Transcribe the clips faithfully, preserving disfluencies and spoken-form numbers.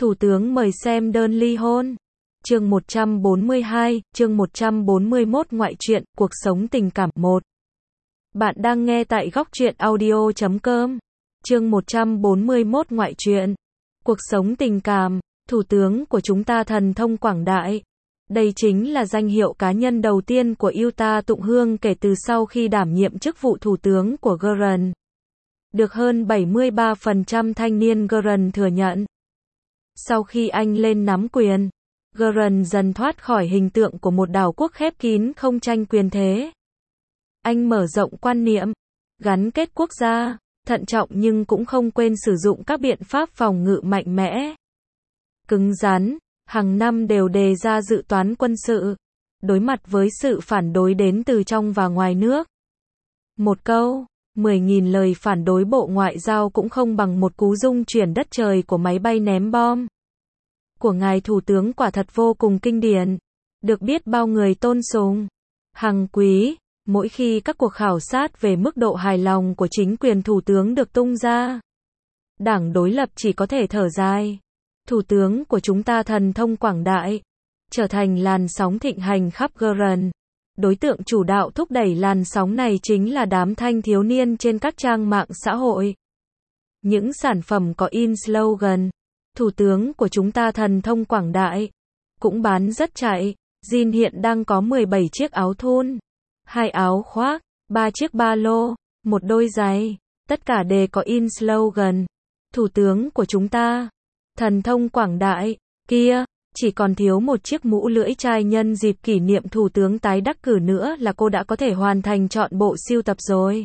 Thủ tướng mời xem đơn ly hôn. Chương một trăm bốn mươi hai, chương một trăm bốn mươi mốt Ngoại truyện, cuộc sống tình cảm một. Bạn đang nghe tại góc truyện audio chấm com. Chương một trăm bốn mươi mốt Ngoại truyện, cuộc sống tình cảm. Thủ tướng của chúng ta thần thông quảng đại. Đây chính là danh hiệu cá nhân đầu tiên của Yuta Tụng Hương kể từ sau khi đảm nhiệm chức vụ thủ tướng của Gurren. Được hơn bảy mươi ba phần trăm thanh niên Gurren thừa nhận. Sau khi anh lên nắm quyền, Gurren dần thoát khỏi hình tượng của một đảo quốc khép kín không tranh quyền thế. Anh mở rộng quan niệm, gắn kết quốc gia, thận trọng nhưng cũng không quên sử dụng các biện pháp phòng ngự mạnh mẽ, cứng rắn, hàng năm đều đề ra dự toán quân sự, đối mặt với sự phản đối đến từ trong và ngoài nước. Một câu, mười nghìn lời phản đối Bộ Ngoại giao cũng không bằng một cú rung chuyển đất trời của máy bay ném bom. Của ngài Thủ tướng quả thật vô cùng kinh điển, được biết bao người tôn sùng. Hàng quý, mỗi khi các cuộc khảo sát về mức độ hài lòng của chính quyền Thủ tướng được tung ra, đảng đối lập chỉ có thể thở dài. Thủ tướng của chúng ta thần thông quảng đại, trở thành làn sóng thịnh hành khắp Gurren. Đối tượng chủ đạo thúc đẩy làn sóng này chính là đám thanh thiếu niên trên các trang mạng xã hội. Những sản phẩm có in slogan, thủ tướng của chúng ta thần thông quảng đại, cũng bán rất chạy. Jin hiện đang có mười bảy chiếc áo thun, hai áo khoác, ba chiếc ba lô, một đôi giày, tất cả đều có in slogan, thủ tướng của chúng ta, thần thông quảng đại, kia. Chỉ còn thiếu một chiếc mũ lưỡi chai nhân dịp kỷ niệm thủ tướng tái đắc cử nữa là cô đã có thể hoàn thành trọn bộ sưu tập rồi.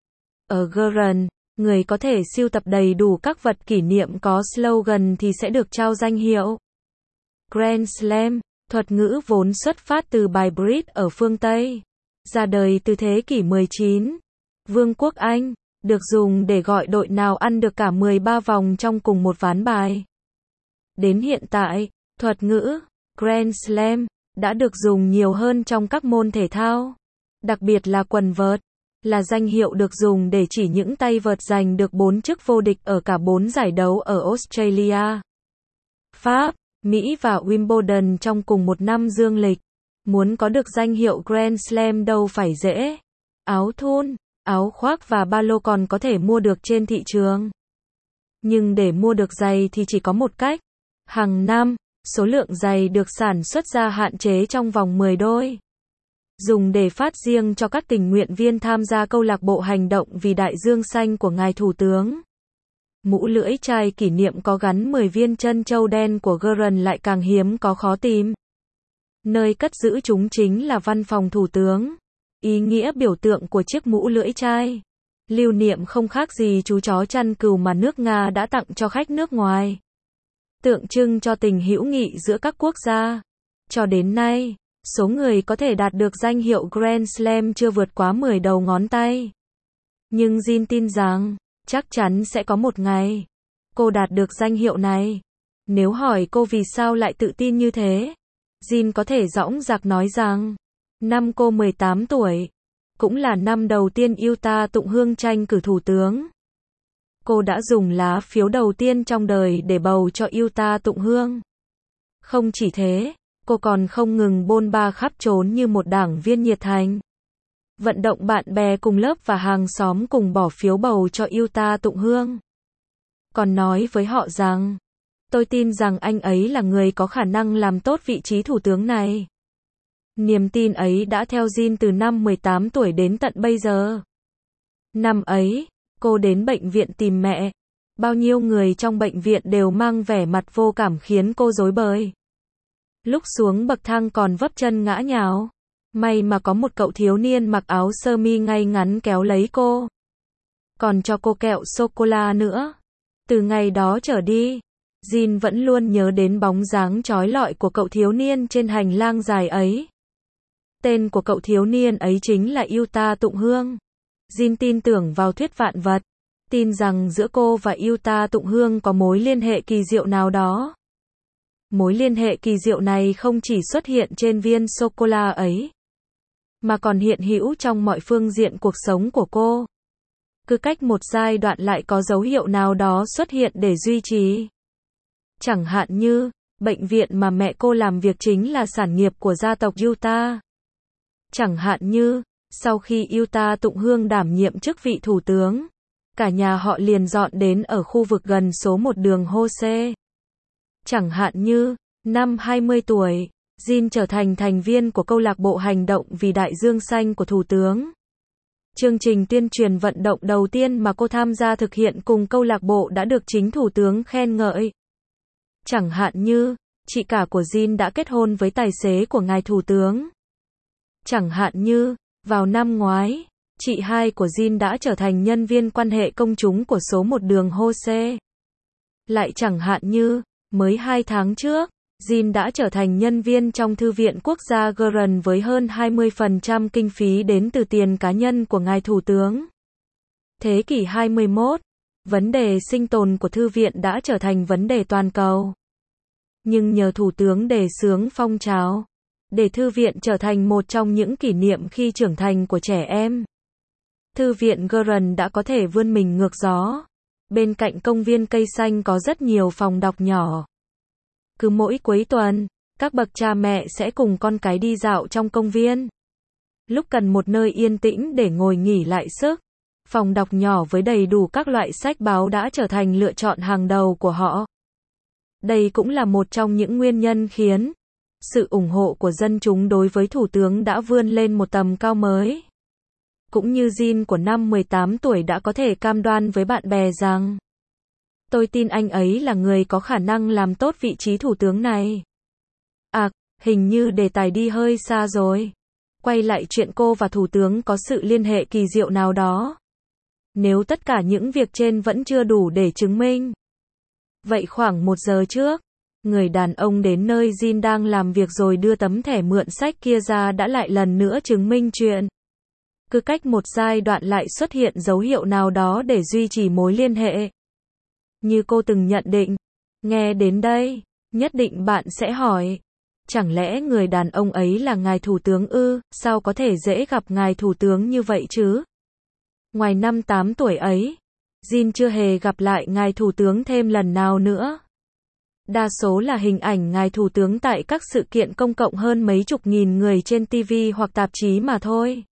Ở Gurren, người có thể sưu tập đầy đủ các vật kỷ niệm có slogan thì sẽ được trao danh hiệu Grand Slam. Thuật ngữ vốn xuất phát từ bài Brit ở phương Tây, ra đời từ thế kỷ mười chín. Vương quốc Anh, được dùng để gọi đội nào ăn được cả mười ba vòng trong cùng một ván bài. Đến hiện tại, thuật ngữ Grand Slam đã được dùng nhiều hơn trong các môn thể thao, đặc biệt là quần vợt, là danh hiệu được dùng để chỉ những tay vợt giành được bốn chức vô địch ở cả bốn giải đấu ở Australia, Pháp, Mỹ và Wimbledon trong cùng một năm dương lịch. Muốn có được danh hiệu Grand Slam đâu phải dễ. Áo thun, áo khoác và ba lô còn có thể mua được trên thị trường. Nhưng để mua được giày thì chỉ có một cách. Hàng năm, số lượng giày được sản xuất ra hạn chế trong vòng mười đôi. Dùng để phát riêng cho các tình nguyện viên tham gia câu lạc bộ hành động vì đại dương xanh của ngài Thủ tướng. Mũ lưỡi chai kỷ niệm có gắn mười viên chân châu đen của Gurren lại càng hiếm có khó tìm. Nơi cất giữ chúng chính là văn phòng Thủ tướng. Ý nghĩa biểu tượng của chiếc mũ lưỡi chai, lưu niệm không khác gì chú chó chăn cừu mà nước Nga đã tặng cho khách nước ngoài. Tượng trưng cho tình hữu nghị giữa các quốc gia. Cho đến nay, số người có thể đạt được danh hiệu Grand Slam chưa vượt quá mười đầu ngón tay. Nhưng Jin tin rằng, chắc chắn sẽ có một ngày, cô đạt được danh hiệu này. Nếu hỏi cô vì sao lại tự tin như thế, Jin có thể dõng dạc nói rằng, năm cô mười tám tuổi, cũng là năm đầu tiên Yuta Tụng Hương tranh cử thủ tướng. Cô đã dùng lá phiếu đầu tiên trong đời để bầu cho Yuta Tụng Hương. Không chỉ thế, cô còn không ngừng bôn ba khắp trốn như một đảng viên nhiệt thành. Vận động bạn bè cùng lớp và hàng xóm cùng bỏ phiếu bầu cho Yuta Tụng Hương. Còn nói với họ rằng, tôi tin rằng anh ấy là người có khả năng làm tốt vị trí thủ tướng này. Niềm tin ấy đã theo Jin từ năm mười tám tuổi đến tận bây giờ. Năm ấy, cô đến bệnh viện tìm mẹ. Bao nhiêu người trong bệnh viện đều mang vẻ mặt vô cảm khiến cô rối bời. Lúc xuống bậc thang còn vấp chân ngã nhào. May mà có một cậu thiếu niên mặc áo sơ mi ngay ngắn kéo lấy cô. Còn cho cô kẹo sô-cô-la nữa. Từ ngày đó trở đi, Jin vẫn luôn nhớ đến bóng dáng chói lọi của cậu thiếu niên trên hành lang dài ấy. Tên của cậu thiếu niên ấy chính là Yuta Tụng Hương. Jin tin tưởng vào thuyết vạn vật, tin rằng giữa cô và Yuta Tụng Hương có mối liên hệ kỳ diệu nào đó. Mối liên hệ kỳ diệu này không chỉ xuất hiện trên viên sô-cô-la ấy, mà còn hiện hữu trong mọi phương diện cuộc sống của cô. Cứ cách một giai đoạn lại có dấu hiệu nào đó xuất hiện để duy trì. Chẳng hạn như, bệnh viện mà mẹ cô làm việc chính là sản nghiệp của gia tộc Utah. Chẳng hạn như, sau khi Utah Tụng Hương đảm nhiệm chức vị thủ tướng, cả nhà họ liền dọn đến ở khu vực gần số một đường Jose. Chẳng hạn như, năm hai mươi tuổi, Jin trở thành thành viên của câu lạc bộ hành động vì đại dương xanh của Thủ tướng. Chương trình tuyên truyền vận động đầu tiên mà cô tham gia thực hiện cùng câu lạc bộ đã được chính Thủ tướng khen ngợi. Chẳng hạn như, chị cả của Jin đã kết hôn với tài xế của ngài Thủ tướng. Chẳng hạn như, vào năm ngoái, chị hai của Jin đã trở thành nhân viên quan hệ công chúng của số một đường Jose. Lại chẳng hạn như, mới hai tháng trước, Jin đã trở thành nhân viên trong Thư viện Quốc gia Grant với hơn hai mươi phần trăm kinh phí đến từ tiền cá nhân của ngài Thủ tướng. Thế kỷ hai mươi mốt, vấn đề sinh tồn của Thư viện đã trở thành vấn đề toàn cầu. Nhưng nhờ Thủ tướng đề xướng phong trào, để Thư viện trở thành một trong những kỷ niệm khi trưởng thành của trẻ em. Thư viện Grant đã có thể vươn mình ngược gió. Bên cạnh công viên cây xanh có rất nhiều phòng đọc nhỏ. Cứ mỗi cuối tuần, các bậc cha mẹ sẽ cùng con cái đi dạo trong công viên. Lúc cần một nơi yên tĩnh để ngồi nghỉ lại sức, phòng đọc nhỏ với đầy đủ các loại sách báo đã trở thành lựa chọn hàng đầu của họ. Đây cũng là một trong những nguyên nhân khiến sự ủng hộ của dân chúng đối với Thủ tướng đã vươn lên một tầm cao mới. Cũng như Jin của năm mười tám tuổi đã có thể cam đoan với bạn bè rằng tôi tin anh ấy là người có khả năng làm tốt vị trí thủ tướng này. À, hình như đề tài đi hơi xa rồi. Quay lại chuyện cô và thủ tướng có sự liên hệ kỳ diệu nào đó. Nếu tất cả những việc trên vẫn chưa đủ để chứng minh. Vậy khoảng một giờ trước, người đàn ông đến nơi Jin đang làm việc rồi đưa tấm thẻ mượn sách kia ra đã lại lần nữa chứng minh chuyện. Cứ cách một giai đoạn lại xuất hiện dấu hiệu nào đó để duy trì mối liên hệ. Như cô từng nhận định. Nghe đến đây, nhất định bạn sẽ hỏi. Chẳng lẽ người đàn ông ấy là ngài thủ tướng ư? Sao có thể dễ gặp ngài thủ tướng như vậy chứ? Ngoài năm tám tuổi ấy, Jin chưa hề gặp lại ngài thủ tướng thêm lần nào nữa. Đa số là hình ảnh ngài thủ tướng tại các sự kiện công cộng hơn mấy chục nghìn người trên ti vi hoặc tạp chí mà thôi.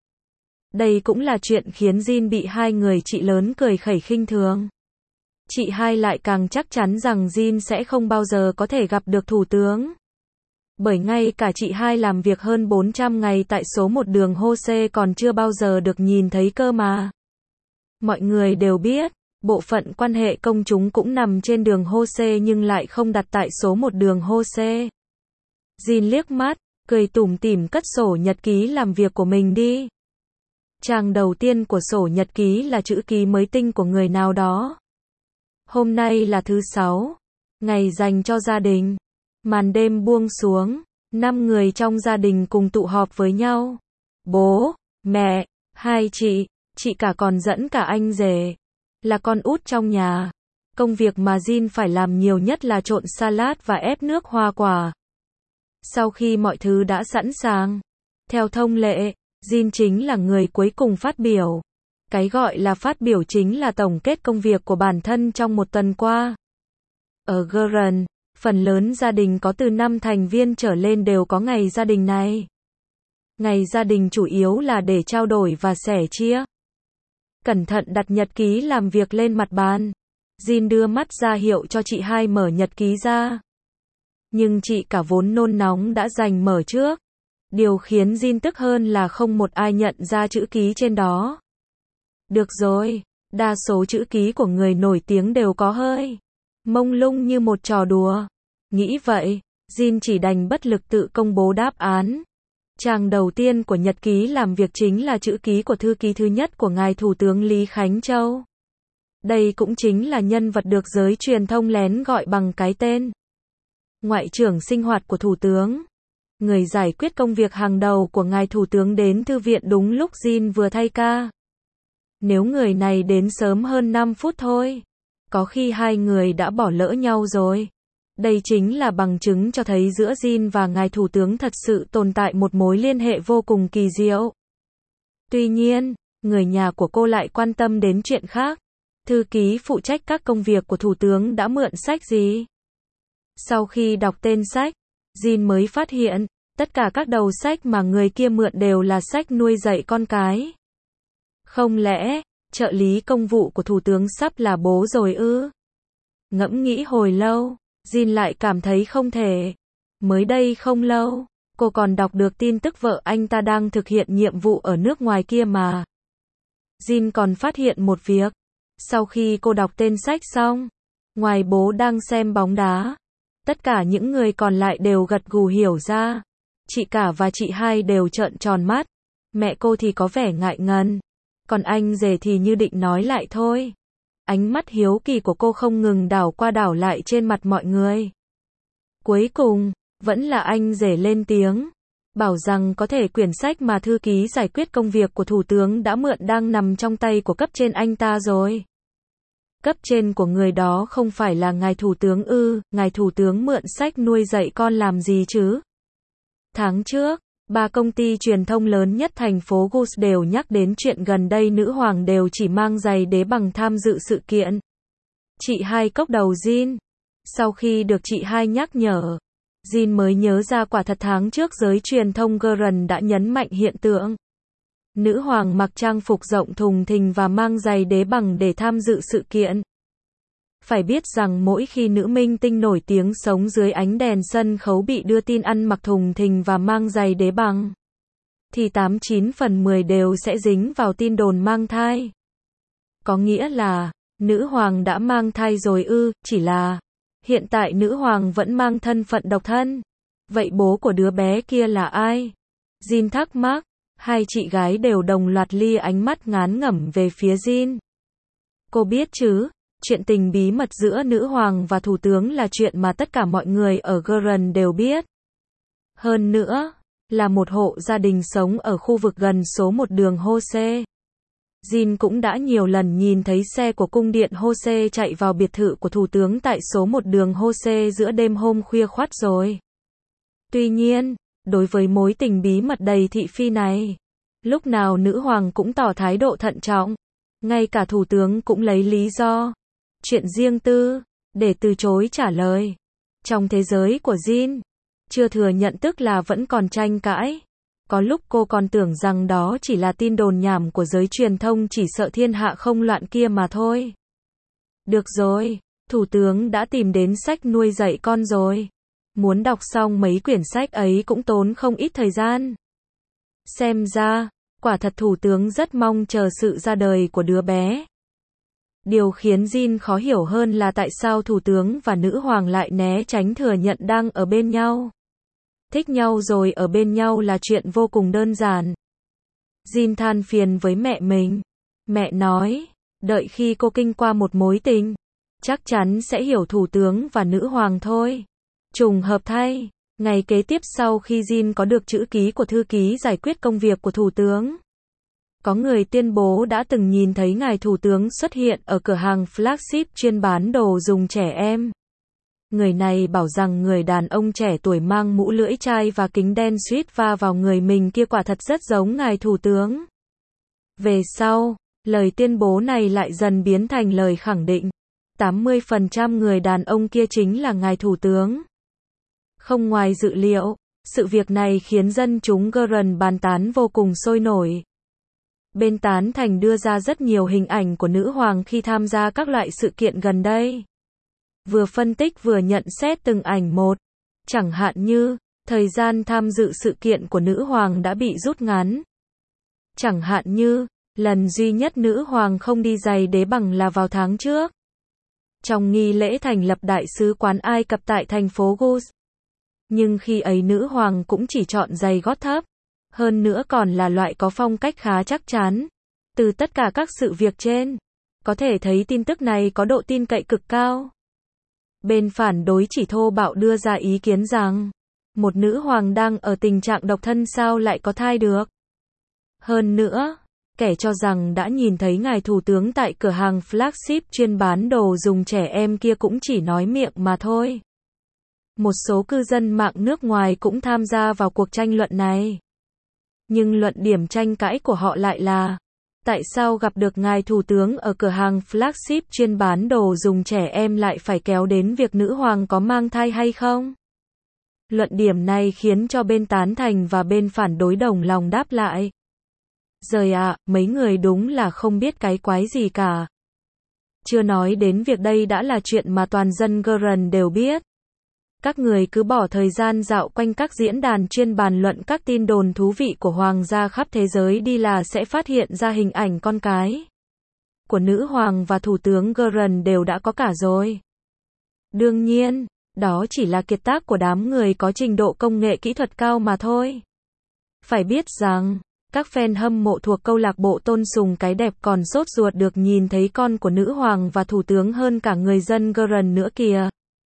Đây cũng là chuyện khiến Jin bị hai người chị lớn cười khẩy khinh thường. Chị hai lại càng chắc chắn rằng Jin sẽ không bao giờ có thể gặp được thủ tướng. Bởi ngay cả chị hai làm việc hơn bốn trăm ngày tại số một đường Jose còn chưa bao giờ được nhìn thấy cơ mà. Mọi người đều biết, bộ phận quan hệ công chúng cũng nằm trên đường Jose nhưng lại không đặt tại số một đường Jose. Jin liếc mắt, cười tủm tỉm cất sổ nhật ký làm việc của mình đi. Trang đầu tiên của sổ nhật ký là chữ ký mới tinh của người nào đó. Hôm nay là thứ sáu, ngày dành cho gia đình. Màn đêm buông xuống, năm người trong gia đình cùng tụ họp với nhau. Bố, mẹ, hai chị, chị cả còn dẫn cả anh rể. Là con út trong nhà. Công việc mà Jin phải làm nhiều nhất là trộn salad và ép nước hoa quả. Sau khi mọi thứ đã sẵn sàng, theo thông lệ, Jin chính là người cuối cùng phát biểu. Cái gọi là phát biểu chính là tổng kết công việc của bản thân trong một tuần qua. Ở Grant, phần lớn gia đình có từ năm thành viên trở lên đều có ngày gia đình này. Ngày gia đình chủ yếu là để trao đổi và sẻ chia. Cẩn thận đặt nhật ký làm việc lên mặt bàn. Jin đưa mắt ra hiệu cho chị hai mở nhật ký ra. Nhưng chị cả vốn nôn nóng đã giành mở trước. Điều khiến Jin tức hơn là không một ai nhận ra chữ ký trên đó. Được rồi, đa số chữ ký của người nổi tiếng đều có hơi mông lung như một trò đùa. Nghĩ vậy, Jin chỉ đành bất lực tự công bố đáp án. Trang đầu tiên của nhật ký làm việc chính là chữ ký của thư ký thứ nhất của ngài Thủ tướng Lý Khánh Châu. Đây cũng chính là nhân vật được giới truyền thông lén gọi bằng cái tên Ngoại trưởng sinh hoạt của Thủ tướng. Người giải quyết công việc hàng đầu của ngài Thủ tướng đến thư viện đúng lúc Jin vừa thay ca. Nếu người này đến sớm hơn năm phút thôi, có khi hai người đã bỏ lỡ nhau rồi. Đây chính là bằng chứng cho thấy giữa Jin và ngài thủ tướng thật sự tồn tại một mối liên hệ vô cùng kỳ diệu. Tuy nhiên, người nhà của cô lại quan tâm đến chuyện khác. Thư ký phụ trách các công việc của thủ tướng đã mượn sách gì? Sau khi đọc tên sách, Jin mới phát hiện, tất cả các đầu sách mà người kia mượn đều là sách nuôi dạy con cái. Không lẽ, trợ lý công vụ của thủ tướng sắp là bố rồi ư? Ngẫm nghĩ hồi lâu, Jin lại cảm thấy không thể. Mới đây không lâu, cô còn đọc được tin tức vợ anh ta đang thực hiện nhiệm vụ ở nước ngoài kia mà. Jin còn phát hiện một việc. Sau khi cô đọc tên sách xong, ngoài bố đang xem bóng đá, tất cả những người còn lại đều gật gù hiểu ra. Chị cả và chị hai đều trợn tròn mắt. Mẹ cô thì có vẻ ngại ngần. Còn anh rể thì như định nói lại thôi. Ánh mắt hiếu kỳ của cô không ngừng đảo qua đảo lại trên mặt mọi người. Cuối cùng, vẫn là anh rể lên tiếng. Bảo rằng có thể quyển sách mà thư ký giải quyết công việc của thủ tướng đã mượn đang nằm trong tay của cấp trên anh ta rồi. Cấp trên của người đó không phải là ngài thủ tướng ư, ngài thủ tướng mượn sách nuôi dạy con làm gì chứ? Tháng trước, ba công ty truyền thông lớn nhất thành phố Gus đều nhắc đến chuyện gần đây nữ hoàng đều chỉ mang giày đế bằng tham dự sự kiện. Chị hai cốc đầu Jin. Sau khi được chị hai nhắc nhở, Jin mới nhớ ra quả thật tháng trước giới truyền thông Guardian đã nhấn mạnh hiện tượng. Nữ hoàng mặc trang phục rộng thùng thình và mang giày đế bằng để tham dự sự kiện. Phải biết rằng mỗi khi nữ minh tinh nổi tiếng sống dưới ánh đèn sân khấu bị đưa tin ăn mặc thùng thình và mang giày đế bằng, thì tám chín phần mười đều sẽ dính vào tin đồn mang thai. Có nghĩa là, nữ hoàng đã mang thai rồi ư, chỉ là, hiện tại nữ hoàng vẫn mang thân phận độc thân. Vậy bố của đứa bé kia là ai? Jin thắc mắc, hai chị gái đều đồng loạt lia ánh mắt ngán ngẩm về phía Jin. Cô biết chứ? Chuyện tình bí mật giữa nữ hoàng và thủ tướng là chuyện mà tất cả mọi người ở Guardian đều biết. Hơn nữa, là một hộ gia đình sống ở khu vực gần số một đường Hose. Jin cũng đã nhiều lần nhìn thấy xe của cung điện Hose chạy vào biệt thự của thủ tướng tại số một đường Hose giữa đêm hôm khuya khoắt rồi. Tuy nhiên, đối với mối tình bí mật đầy thị phi này, lúc nào nữ hoàng cũng tỏ thái độ thận trọng. Ngay cả thủ tướng cũng lấy lý do chuyện riêng tư để từ chối trả lời. Trong thế giới của Jin, chưa thừa nhận tức là vẫn còn tranh cãi. Có lúc cô còn tưởng rằng đó chỉ là tin đồn nhảm của giới truyền thông chỉ sợ thiên hạ không loạn kia mà thôi. Được rồi, thủ tướng đã tìm đến sách nuôi dạy con rồi. Muốn đọc xong mấy quyển sách ấy cũng tốn không ít thời gian. Xem ra, quả thật thủ tướng rất mong chờ sự ra đời của đứa bé. Điều khiến Jin khó hiểu hơn là tại sao thủ tướng và nữ hoàng lại né tránh thừa nhận đang ở bên nhau. Thích nhau rồi ở bên nhau là chuyện vô cùng đơn giản. Jin than phiền với mẹ mình. Mẹ nói, đợi khi cô kinh qua một mối tình, chắc chắn sẽ hiểu thủ tướng và nữ hoàng thôi. Trùng hợp thay, ngày kế tiếp sau khi Jin có được chữ ký của thư ký giải quyết công việc của thủ tướng, có người tuyên bố đã từng nhìn thấy ngài thủ tướng xuất hiện ở cửa hàng flagship chuyên bán đồ dùng trẻ em. Người này bảo rằng người đàn ông trẻ tuổi mang mũ lưỡi chai và kính đen suýt va vào người mình kia quả thật rất giống ngài thủ tướng. Về sau, lời tuyên bố này lại dần biến thành lời khẳng định. tám mươi phần trăm người đàn ông kia chính là ngài thủ tướng. Không ngoài dự liệu, sự việc này khiến dân chúng Guardian bàn tán vô cùng sôi nổi. Bên tán thành đưa ra rất nhiều hình ảnh của nữ hoàng khi tham gia các loại sự kiện gần đây. Vừa phân tích vừa nhận xét từng ảnh một. Chẳng hạn như, thời gian tham dự sự kiện của nữ hoàng đã bị rút ngắn. Chẳng hạn như, lần duy nhất nữ hoàng không đi giày đế bằng là vào tháng trước. Trong nghi lễ thành lập đại sứ quán Ai Cập tại thành phố Gus. Nhưng khi ấy nữ hoàng cũng chỉ chọn giày gót thấp. Hơn nữa còn là loại có phong cách khá chắc chắn. Từ tất cả các sự việc trên, có thể thấy tin tức này có độ tin cậy cực cao. Bên phản đối chỉ thô bạo đưa ra ý kiến rằng, một nữ hoàng đang ở tình trạng độc thân sao lại có thai được. Hơn nữa, kẻ cho rằng đã nhìn thấy ngài thủ tướng tại cửa hàng flagship chuyên bán đồ dùng trẻ em kia cũng chỉ nói miệng mà thôi. Một số cư dân mạng nước ngoài cũng tham gia vào cuộc tranh luận này. Nhưng luận điểm tranh cãi của họ lại là, tại sao gặp được ngài thủ tướng ở cửa hàng flagship chuyên bán đồ dùng trẻ em lại phải kéo đến việc nữ hoàng có mang thai hay không? Luận điểm này khiến cho bên tán thành và bên phản đối đồng lòng đáp lại. Giời ạ, mấy người đúng là không biết cái quái gì cả. Chưa nói đến việc đây đã là chuyện mà toàn dân Guardian đều biết. Các người cứ bỏ thời gian dạo quanh các diễn đàn chuyên bàn luận các tin đồn thú vị của hoàng gia khắp thế giới đi là sẽ phát hiện ra hình ảnh con cái của nữ hoàng và thủ tướng Guardian đều đã có cả rồi. Đương nhiên, đó chỉ là kiệt tác của đám người có trình độ công nghệ kỹ thuật cao mà thôi. Phải biết rằng, các fan hâm mộ thuộc câu lạc bộ tôn sùng cái đẹp còn sốt ruột được nhìn thấy con của nữ hoàng và thủ tướng hơn cả người dân Guardian nữa kìa.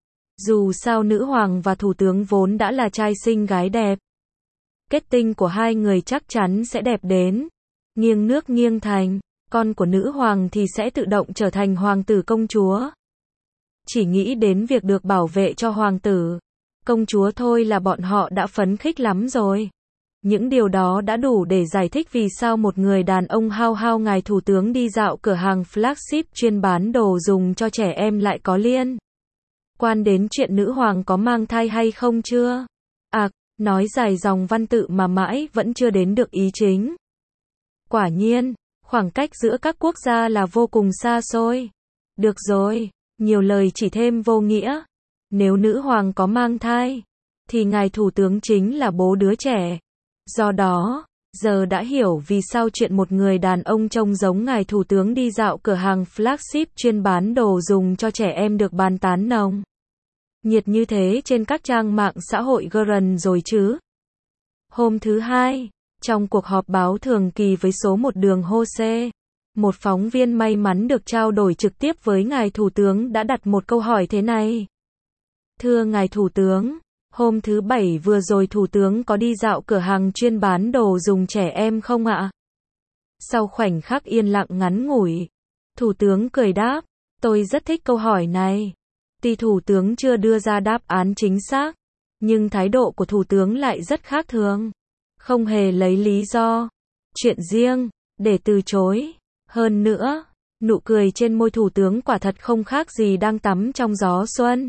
Dù sao nữ hoàng và thủ tướng vốn đã là trai xinh gái đẹp. Kết tinh của hai người chắc chắn sẽ đẹp đến nghiêng nước nghiêng thành, con của nữ hoàng thì sẽ tự động trở thành hoàng tử công chúa. Chỉ nghĩ đến việc được bảo vệ cho hoàng tử, công chúa thôi là bọn họ đã phấn khích lắm rồi. Những điều đó đã đủ để giải thích vì sao một người đàn ông hao hao ngài thủ tướng đi dạo cửa hàng flagship chuyên bán đồ dùng cho trẻ em lại có liên quan đến chuyện nữ hoàng có mang thai hay không chưa? À, nói dài dòng văn tự mà mãi vẫn chưa đến được ý chính. Quả nhiên, khoảng cách giữa các quốc gia là vô cùng xa xôi. Được rồi, nhiều lời chỉ thêm vô nghĩa. Nếu nữ hoàng có mang thai, thì ngài thủ tướng chính là bố đứa trẻ. Do đó, giờ đã hiểu vì sao chuyện một người đàn ông trông giống ngài thủ tướng đi dạo cửa hàng flagship chuyên bán đồ dùng cho trẻ em được bàn tán nồng nhiệt như thế trên các trang mạng xã hội Guardian rồi chứ. Hôm thứ hai, trong cuộc họp báo thường kỳ với số một đường Jose, một phóng viên may mắn được trao đổi trực tiếp với ngài thủ tướng đã đặt một câu hỏi thế này. Thưa ngài thủ tướng, hôm thứ bảy vừa rồi thủ tướng có đi dạo cửa hàng chuyên bán đồ dùng trẻ em không ạ? Sau khoảnh khắc yên lặng ngắn ngủi, thủ tướng cười đáp, tôi rất thích câu hỏi này. Tuy thủ tướng chưa đưa ra đáp án chính xác, nhưng thái độ của thủ tướng lại rất khác thường. Không hề lấy lý do, chuyện riêng, để từ chối. Hơn nữa, nụ cười trên môi thủ tướng quả thật không khác gì đang tắm trong gió xuân.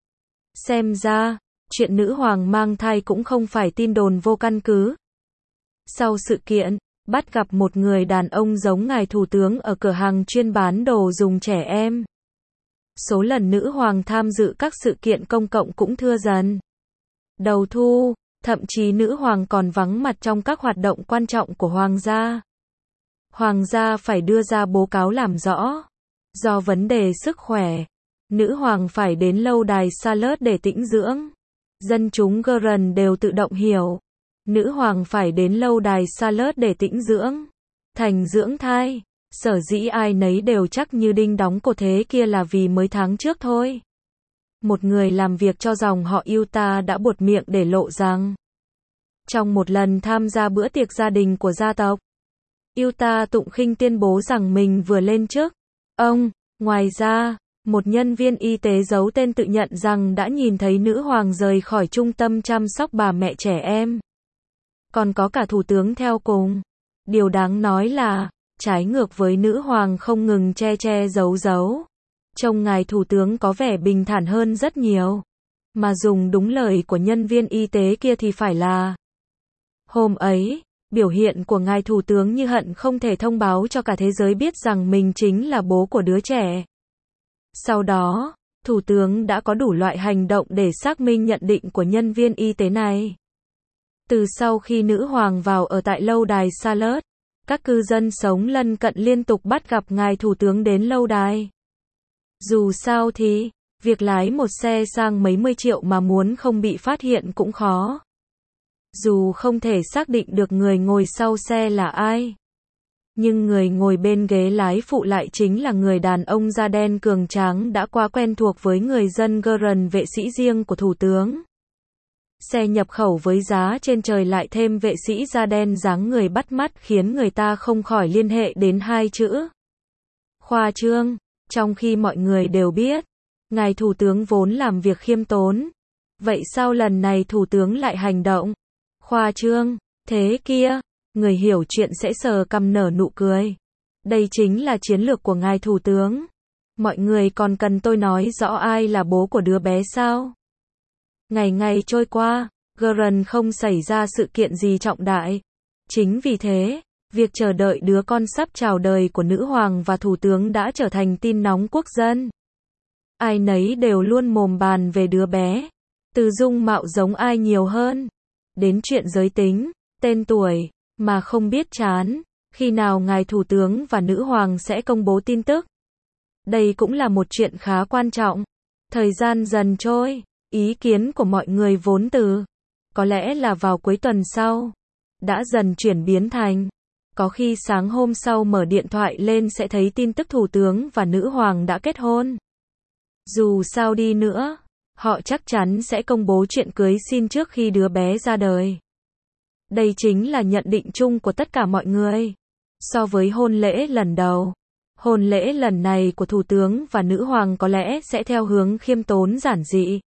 Xem ra, chuyện nữ hoàng mang thai cũng không phải tin đồn vô căn cứ. Sau sự kiện, bắt gặp một người đàn ông giống ngài thủ tướng ở cửa hàng chuyên bán đồ dùng trẻ em. Số lần nữ hoàng tham dự các sự kiện công cộng cũng thưa dần. Đầu thu, thậm chí nữ hoàng còn vắng mặt trong các hoạt động quan trọng của hoàng gia. Hoàng gia phải đưa ra báo cáo làm rõ. Do vấn đề sức khỏe, nữ hoàng phải đến lâu đài Charlotte để tĩnh dưỡng. Dân chúng Guardian đều tự động hiểu. Nữ hoàng phải đến lâu đài Charlotte để tĩnh dưỡng. Thành dưỡng thai. Sở dĩ ai nấy đều chắc như đinh đóng cột thế kia là vì mới tháng trước thôi. Một người làm việc cho dòng họ Utah đã buột miệng để lộ rằng, trong một lần tham gia bữa tiệc gia đình của gia tộc, Utah tụng khinh tuyên bố rằng mình vừa lên chức. Ông, ngoài ra, một nhân viên y tế giấu tên tự nhận rằng đã nhìn thấy nữ hoàng rời khỏi trung tâm chăm sóc bà mẹ trẻ em. Còn có cả thủ tướng theo cùng. Điều đáng nói là, trái ngược với nữ hoàng không ngừng che che giấu giấu, trông ngài thủ tướng có vẻ bình thản hơn rất nhiều. Mà dùng đúng lời của nhân viên y tế kia thì phải là, hôm ấy, biểu hiện của ngài thủ tướng như hận không thể thông báo cho cả thế giới biết rằng mình chính là bố của đứa trẻ. Sau đó, thủ tướng đã có đủ loại hành động để xác minh nhận định của nhân viên y tế này. Từ sau khi nữ hoàng vào ở tại lâu đài Charlotte, các cư dân sống lân cận liên tục bắt gặp ngài thủ tướng đến lâu đài. Dù sao thì, việc lái một xe sang mấy mươi triệu mà muốn không bị phát hiện cũng khó. Dù không thể xác định được người ngồi sau xe là ai, nhưng người ngồi bên ghế lái phụ lại chính là người đàn ông da đen cường tráng đã quá quen thuộc với người dân Guardian, vệ sĩ riêng của thủ tướng. Xe nhập khẩu với giá trên trời lại thêm vệ sĩ da đen dáng người bắt mắt khiến người ta không khỏi liên hệ đến hai chữ khoa trương, trong khi mọi người đều biết, ngài thủ tướng vốn làm việc khiêm tốn. Vậy sao lần này thủ tướng lại hành động khoa trương thế kia? Người hiểu chuyện sẽ sờ cằm nở nụ cười. Đây chính là chiến lược của ngài thủ tướng. Mọi người còn cần tôi nói rõ ai là bố của đứa bé sao? Ngày ngày trôi qua, Gordon không xảy ra sự kiện gì trọng đại. Chính vì thế, việc chờ đợi đứa con sắp chào đời của nữ hoàng và thủ tướng đã trở thành tin nóng quốc dân. Ai nấy đều luôn mồm bàn về đứa bé, từ dung mạo giống ai nhiều hơn, đến chuyện giới tính, tên tuổi, mà không biết chán, khi nào ngài thủ tướng và nữ hoàng sẽ công bố tin tức. Đây cũng là một chuyện khá quan trọng. Thời gian dần trôi, ý kiến của mọi người vốn từ, có lẽ là vào cuối tuần sau, đã dần chuyển biến thành, có khi sáng hôm sau mở điện thoại lên sẽ thấy tin tức thủ tướng và nữ hoàng đã kết hôn. Dù sao đi nữa, họ chắc chắn sẽ công bố chuyện cưới xin trước khi đứa bé ra đời. Đây chính là nhận định chung của tất cả mọi người. So với hôn lễ lần đầu, hôn lễ lần này của thủ tướng và nữ hoàng có lẽ sẽ theo hướng khiêm tốn giản dị.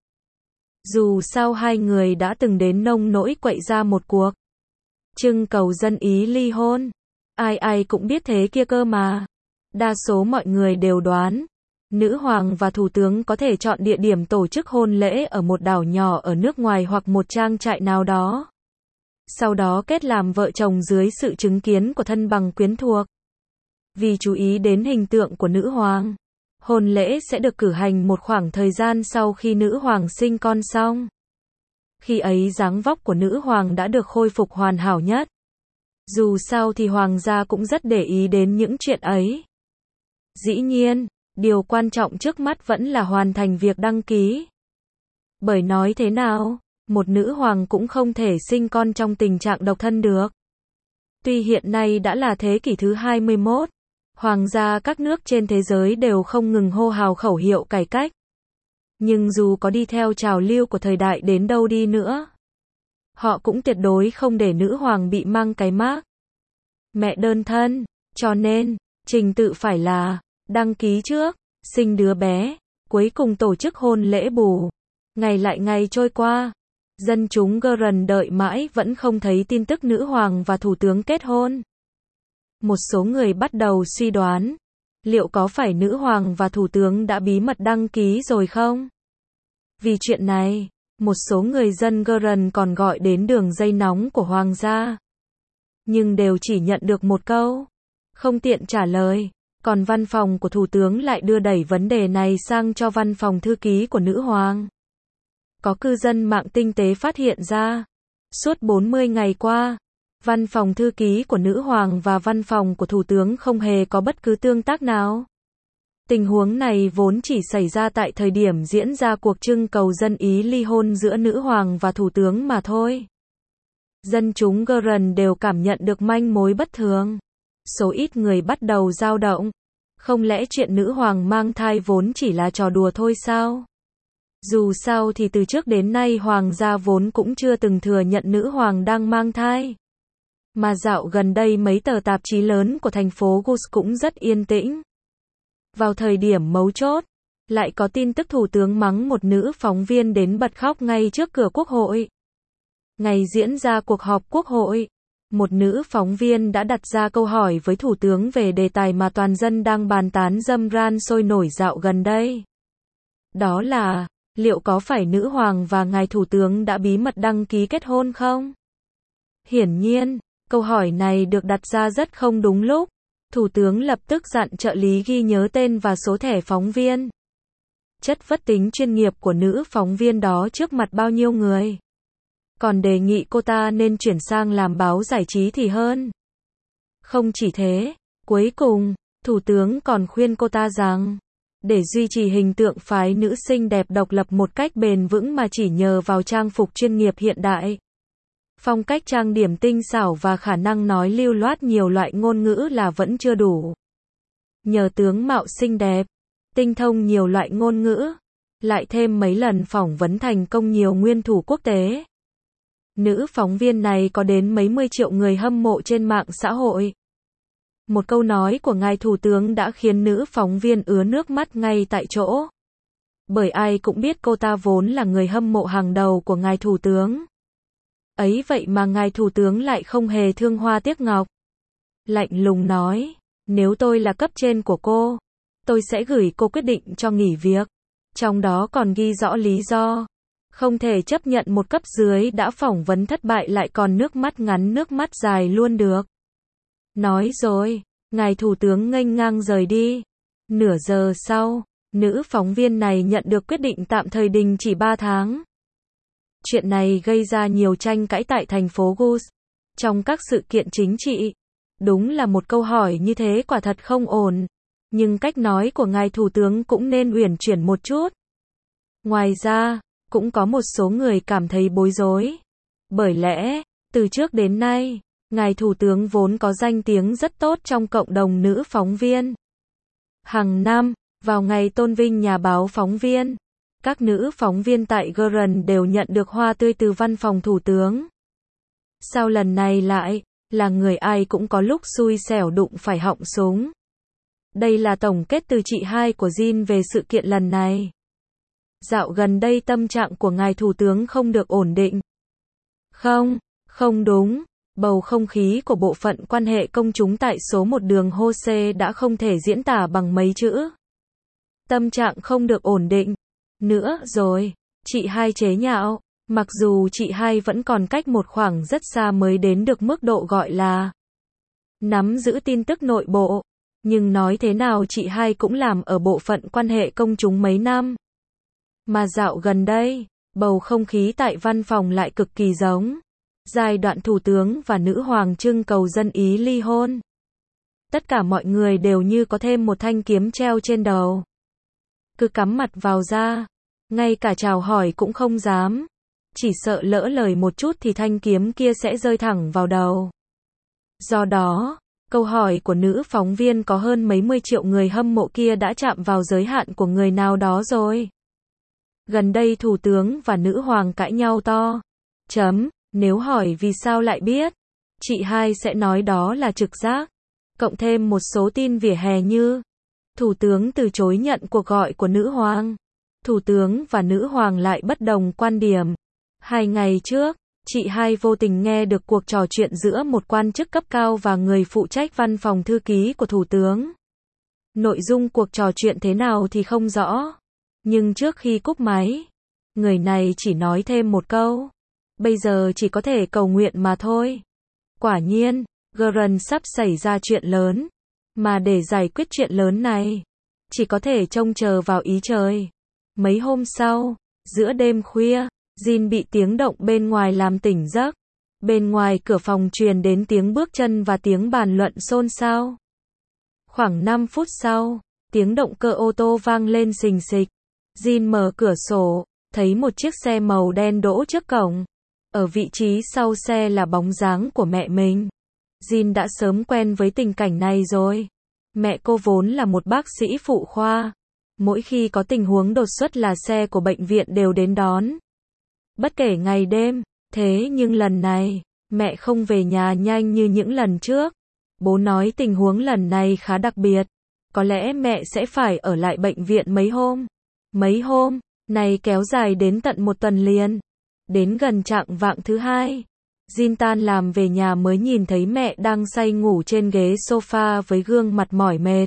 Dù sao hai người đã từng đến nông nỗi quậy ra một cuộc trưng cầu dân ý ly hôn. Ai ai cũng biết thế kia cơ mà. Đa số mọi người đều đoán, nữ hoàng và thủ tướng có thể chọn địa điểm tổ chức hôn lễ ở một đảo nhỏ ở nước ngoài hoặc một trang trại nào đó. Sau đó kết làm vợ chồng dưới sự chứng kiến của thân bằng quyến thuộc. Vì chú ý đến hình tượng của nữ hoàng, hôn lễ sẽ được cử hành một khoảng thời gian sau khi nữ hoàng sinh con xong. Khi ấy dáng vóc của nữ hoàng đã được khôi phục hoàn hảo nhất. Dù sao thì hoàng gia cũng rất để ý đến những chuyện ấy. Dĩ nhiên, điều quan trọng trước mắt vẫn là hoàn thành việc đăng ký. Bởi nói thế nào, một nữ hoàng cũng không thể sinh con trong tình trạng độc thân được. Tuy hiện nay đã là thế kỷ thứ hai mươi mốt, hoàng gia các nước trên thế giới đều không ngừng hô hào khẩu hiệu cải cách. Nhưng dù có đi theo trào lưu của thời đại đến đâu đi nữa, họ cũng tuyệt đối không để nữ hoàng bị mang cái mác mẹ đơn thân. Cho nên, trình tự phải là đăng ký trước, sinh đứa bé, cuối cùng tổ chức hôn lễ bù. Ngày lại ngày trôi qua, dân chúng Gordon đợi mãi vẫn không thấy tin tức nữ hoàng và thủ tướng kết hôn. Một số người bắt đầu suy đoán, liệu có phải nữ hoàng và thủ tướng đã bí mật đăng ký rồi không? Vì chuyện này, một số người dân Gordon còn gọi đến đường dây nóng của hoàng gia. Nhưng đều chỉ nhận được một câu, không tiện trả lời. Còn văn phòng của thủ tướng lại đưa đẩy vấn đề này sang cho văn phòng thư ký của nữ hoàng. Có cư dân mạng tinh tế phát hiện ra, suốt bốn mươi ngày qua, văn phòng thư ký của nữ hoàng và văn phòng của thủ tướng không hề có bất cứ tương tác nào. Tình huống này vốn chỉ xảy ra tại thời điểm diễn ra cuộc trưng cầu dân ý ly hôn giữa nữ hoàng và thủ tướng mà thôi. Dân chúng Gordon đều cảm nhận được manh mối bất thường. Số ít người bắt đầu dao động. Không lẽ chuyện nữ hoàng mang thai vốn chỉ là trò đùa thôi sao? Dù sao thì từ trước đến nay hoàng gia vốn cũng chưa từng thừa nhận nữ hoàng đang mang thai. Mà dạo gần đây mấy tờ tạp chí lớn của thành phố Gus cũng rất yên tĩnh. Vào thời điểm mấu chốt, lại có tin tức thủ tướng mắng một nữ phóng viên đến bật khóc ngay trước cửa quốc hội. Ngày diễn ra cuộc họp quốc hội, một nữ phóng viên đã đặt ra câu hỏi với thủ tướng về đề tài mà toàn dân đang bàn tán râm ran sôi nổi dạo gần đây. Đó là, liệu có phải nữ hoàng và ngài thủ tướng đã bí mật đăng ký kết hôn không? Hiển nhiên, câu hỏi này được đặt ra rất không đúng lúc. Thủ tướng lập tức dặn trợ lý ghi nhớ tên và số thẻ phóng viên. Chất vấn tính chuyên nghiệp của nữ phóng viên đó trước mặt bao nhiêu người. Còn đề nghị cô ta nên chuyển sang làm báo giải trí thì hơn. Không chỉ thế, cuối cùng, thủ tướng còn khuyên cô ta rằng, để duy trì hình tượng phái nữ xinh đẹp độc lập một cách bền vững mà chỉ nhờ vào trang phục chuyên nghiệp hiện đại, phong cách trang điểm tinh xảo và khả năng nói lưu loát nhiều loại ngôn ngữ là vẫn chưa đủ. Nhờ tướng mạo xinh đẹp, tinh thông nhiều loại ngôn ngữ, lại thêm mấy lần phỏng vấn thành công nhiều nguyên thủ quốc tế. Nữ phóng viên này có đến mấy mươi triệu người hâm mộ trên mạng xã hội. Một câu nói của ngài thủ tướng đã khiến nữ phóng viên ứa nước mắt ngay tại chỗ. Bởi ai cũng biết cô ta vốn là người hâm mộ hàng đầu của ngài thủ tướng. Ấy vậy mà ngài thủ tướng lại không hề thương hoa tiếc ngọc. Lạnh lùng nói, Nếu tôi là cấp trên của cô, tôi sẽ gửi cô quyết định cho nghỉ việc. Trong đó còn ghi rõ lý do. Không thể chấp nhận một cấp dưới đã phỏng vấn thất bại lại còn nước mắt ngắn nước mắt dài luôn được. Nói rồi, ngài thủ tướng nghênh ngang rời đi. Nửa giờ sau, nữ phóng viên này nhận được quyết định tạm thời đình chỉ ba tháng. Chuyện này gây ra nhiều tranh cãi tại thành phố Gus. Trong các sự kiện chính trị, đúng là một câu hỏi như thế quả thật không ổn. Nhưng cách nói của ngài thủ tướng cũng nên uyển chuyển một chút. Ngoài ra, cũng có một số người cảm thấy bối rối. Bởi lẽ, từ trước đến nay, ngài thủ tướng vốn có danh tiếng rất tốt trong cộng đồng nữ phóng viên. Hàng năm, vào ngày tôn vinh nhà báo phóng viên, các nữ phóng viên tại giê rờ en đều nhận được hoa tươi từ văn phòng thủ tướng. Sao lần này lại là người ai cũng có lúc xui xẻo đụng phải họng súng? Đây là tổng kết từ chị hai của Jin về sự kiện lần này. Dạo gần đây tâm trạng của ngài thủ tướng không được ổn định. Không, không đúng. Bầu không khí của bộ phận quan hệ công chúng tại số một đường Hose đã không thể diễn tả bằng mấy chữ. Tâm trạng không được ổn định. Nữa rồi, chị hai chế nhạo. Mặc dù chị hai vẫn còn cách một khoảng rất xa mới đến được mức độ gọi là nắm giữ tin tức nội bộ. Nhưng nói thế nào chị hai cũng làm ở bộ phận quan hệ công chúng mấy năm. Mà dạo gần đây, bầu không khí tại văn phòng lại cực kỳ giống giai đoạn thủ tướng và nữ hoàng trưng cầu dân Ý ly hôn. Tất cả mọi người đều như có thêm một thanh kiếm treo trên đầu. Cứ cắm mặt vào da, ngay cả chào hỏi cũng không dám. Chỉ sợ lỡ lời một chút thì thanh kiếm kia sẽ rơi thẳng vào đầu. Do đó, câu hỏi của nữ phóng viên có hơn mấy mươi triệu người hâm mộ kia đã chạm vào giới hạn của người nào đó rồi. Gần đây thủ tướng và nữ hoàng cãi nhau to. Chấm, nếu hỏi vì sao lại biết, chị hai sẽ nói đó là trực giác. Cộng thêm một số tin vỉa hè như thủ tướng từ chối nhận cuộc gọi của nữ hoàng. Thủ tướng và nữ hoàng lại bất đồng quan điểm. Hai ngày trước, chị hai vô tình nghe được cuộc trò chuyện giữa một quan chức cấp cao và người phụ trách văn phòng thư ký của thủ tướng. Nội dung cuộc trò chuyện thế nào thì không rõ. Nhưng trước khi cúp máy, người này chỉ nói thêm một câu. Bây giờ chỉ có thể cầu nguyện mà thôi. Quả nhiên, giê rờ en sắp xảy ra chuyện lớn. Mà để giải quyết chuyện lớn này, chỉ có thể trông chờ vào ý trời. Mấy hôm sau, giữa đêm khuya, Jin bị tiếng động bên ngoài làm tỉnh giấc. Bên ngoài cửa phòng truyền đến tiếng bước chân và tiếng bàn luận xôn xao. Khoảng năm phút sau, tiếng động cơ ô tô vang lên xình xịch. Jin mở cửa sổ, thấy một chiếc xe màu đen đỗ trước cổng. Ở vị trí sau xe là bóng dáng của mẹ mình. Jin đã sớm quen với tình cảnh này rồi. Mẹ cô vốn là một bác sĩ phụ khoa. Mỗi khi có tình huống đột xuất là xe của bệnh viện đều đến đón. Bất kể ngày đêm, thế nhưng lần này, mẹ không về nhà nhanh như những lần trước. Bố nói tình huống lần này khá đặc biệt. Có lẽ mẹ sẽ phải ở lại bệnh viện mấy hôm. Mấy hôm, này kéo dài đến tận một tuần liền. Đến gần chạng vạng thứ hai, Jin tan làm về nhà mới nhìn thấy mẹ đang say ngủ trên ghế sofa với gương mặt mỏi mệt.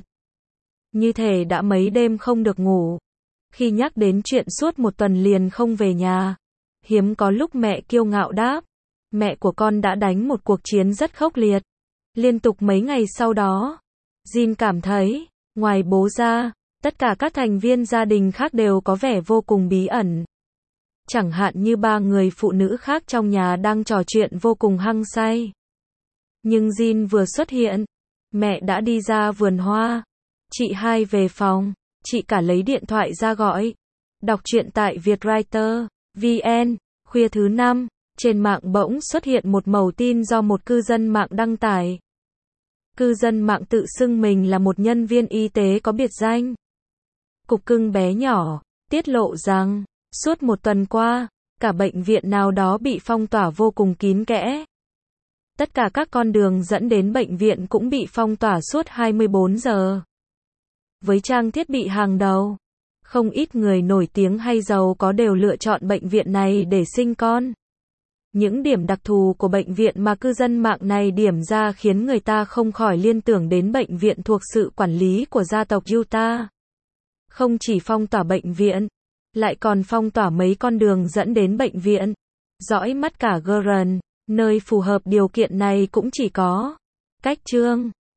Như thể đã mấy đêm không được ngủ. Khi nhắc đến chuyện suốt một tuần liền không về nhà, hiếm có lúc mẹ kiêu ngạo đáp. Mẹ của con đã đánh một cuộc chiến rất khốc liệt. Liên tục mấy ngày sau đó, Jin cảm thấy, ngoài bố ra, tất cả các thành viên gia đình khác đều có vẻ vô cùng bí ẩn. Chẳng hạn như ba người phụ nữ khác trong nhà đang trò chuyện vô cùng hăng say. Nhưng Jin vừa xuất hiện, mẹ đã đi ra vườn hoa. Chị hai về phòng, chị cả lấy điện thoại ra gọi. Đọc truyện tại Vietwriter, vê en, khuya thứ năm, trên mạng bỗng xuất hiện một mẩu tin do một cư dân mạng đăng tải. Cư dân mạng tự xưng mình là một nhân viên y tế có biệt danh Cục Cưng bé nhỏ, tiết lộ rằng, suốt một tuần qua, cả bệnh viện nào đó bị phong tỏa vô cùng kín kẽ. Tất cả các con đường dẫn đến bệnh viện cũng bị phong tỏa suốt hai mươi bốn giờ. Với trang thiết bị hàng đầu, không ít người nổi tiếng hay giàu có đều lựa chọn bệnh viện này để sinh con. Những điểm đặc thù của bệnh viện mà cư dân mạng này điểm ra khiến người ta không khỏi liên tưởng đến bệnh viện thuộc sự quản lý của gia tộc Utah. Không chỉ phong tỏa bệnh viện, lại còn phong tỏa mấy con đường dẫn đến bệnh viện. Dõi mắt cả Garden, nơi phù hợp điều kiện này cũng chỉ có cách Trương.